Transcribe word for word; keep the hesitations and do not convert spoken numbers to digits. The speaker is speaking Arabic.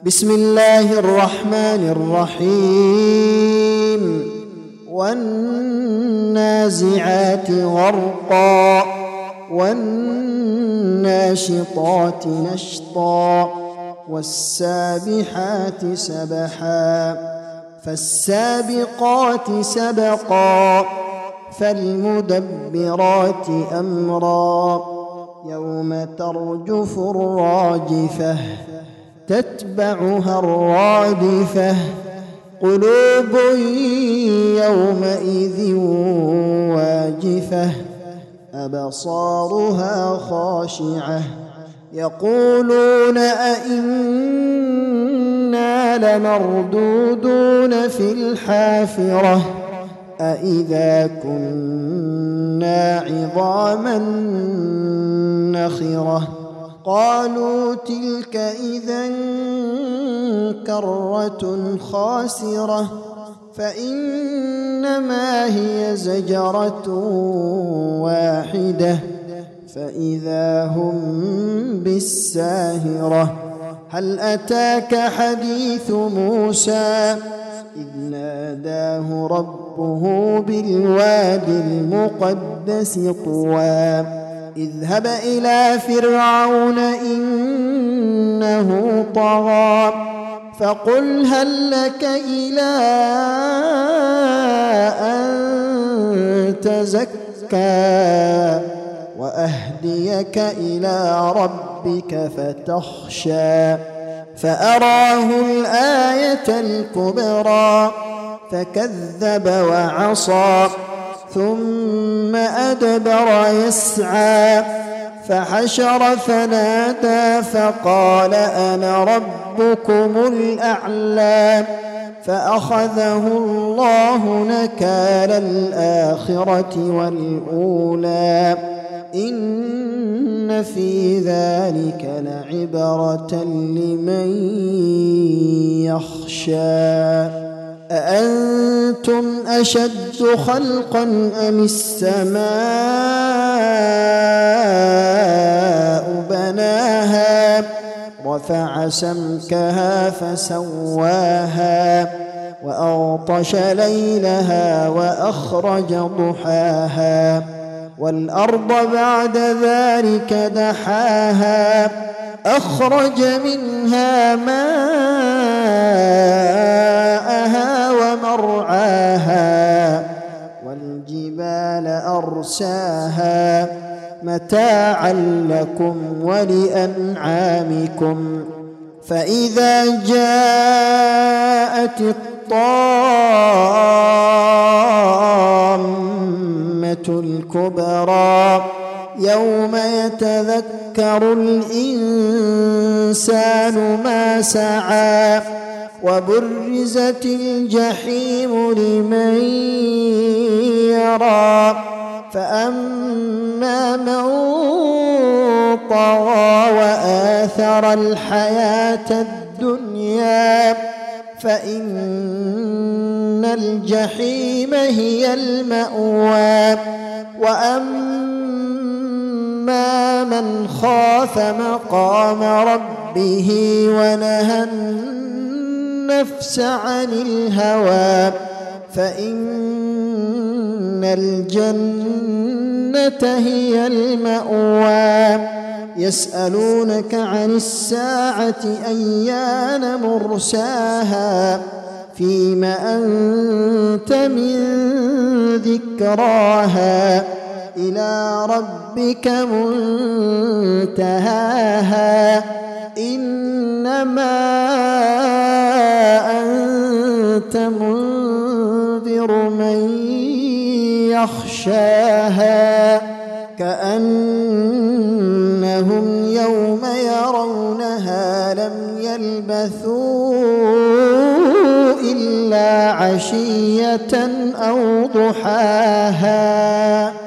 بسم الله الرحمن الرحيم والنازعات غرقا والناشطات نشطا والسابحات سبحا فالسابقات سبقا فالمدبرات أمرا يوم ترجف الراجفة تتبعها الرادفة قلوب يومئذ واجفة أبصارها خاشعة يقولون أئنا لمردودون في الحافرة أئذا كنا عظاما نخرة قالوا تلك إذا كرة خاسرة فإنما هي زجرة واحدة فإذا هم بالساهرة هل أتاك حديث موسى إذ ناداه ربه بالوادي المقدس طوى اذهب إلى فرعون إنه طغى فقل هل لك إلى أن تزكى وأهديك إلى ربك فتخشى فأراه الآية الكبرى فكذب وعصى ثم أدبر يسعى فحشر فنادى فقال أنا ربكم الأعلى فأخذه الله نكال الآخرة والأولى إن في ذلك لعبرة لمن يخشى أأنتم أشد خلقا أم السماء بناها رفع سمكها فسواها وأغطش ليلها وأخرج ضحاها والأرض بعد ذلك دحاها أخرج منها ماءها ومرعاها والجبال أرساها متاعا لكم ولأنعامكم فإذا جاءت الطامة الكبرى يوم يتذكر الإنسان ما سعى وبرزت الجحيم لمن يرى فأما من طغى وآثر الحياة الدنيا فإن الجحيم هي المأوى وأما من خاف مقام ربه ونهى النفس عن الهوى فإن الجنة هي المأوى يسألونك عن الساعة أيان مرساها فيم أنت من ذكراها إلى ربك منتهاها إنما أنت منذر من يخشاها كأنهم يوم يرونها لم يلبثوا إلا عشية أو ضحاها.